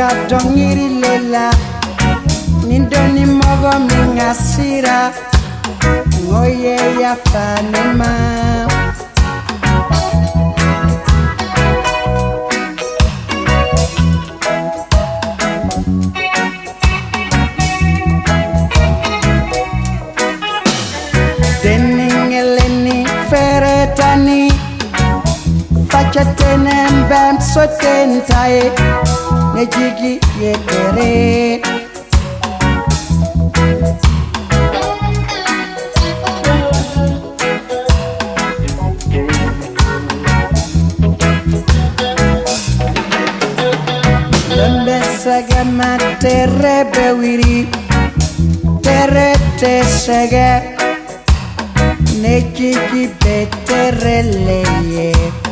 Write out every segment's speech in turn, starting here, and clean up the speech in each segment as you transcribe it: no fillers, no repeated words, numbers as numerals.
Sira dongiri lela Nindoni mogo mingasira Ngoye ya fanema Deningeleni feretani Fachatene mbem sotentaye Nejigi yetere Lembe sagama tere bewiri Tere te sege Nejigi betere leye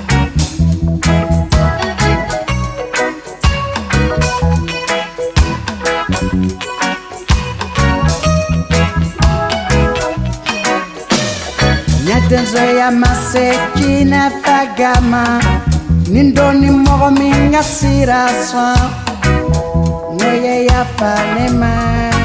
Nyatenzo ya masekina fagama Nindoni mogo minga siraswa Neye ya fanema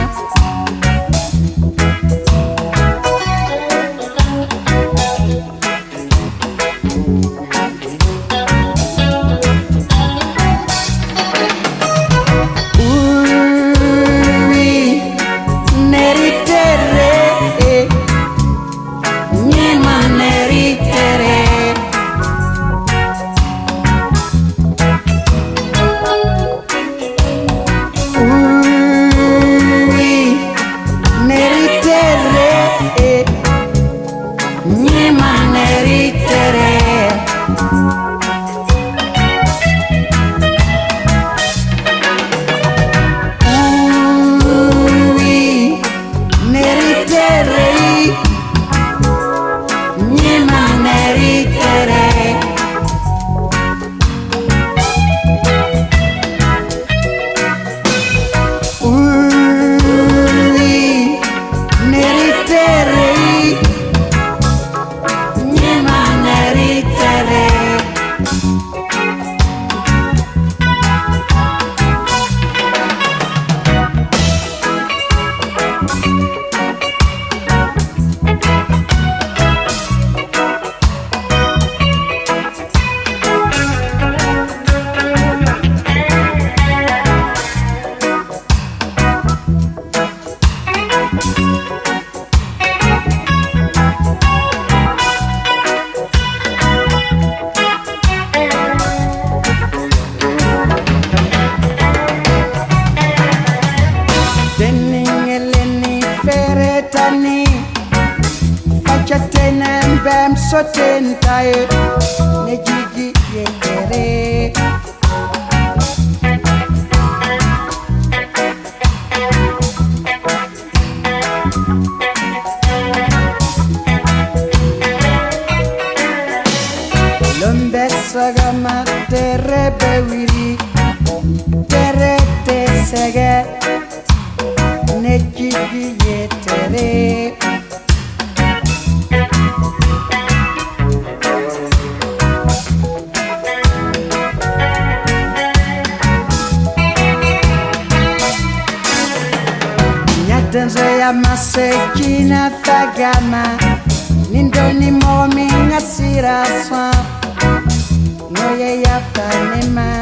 Fachatene mbem sotentaye Nejigi yetere Lombe sagama tere bewiri Tere te sege Nejigi yetere Nyatenzo ya masekina fagama Nindoni momi ngasira swa Noye ya fanema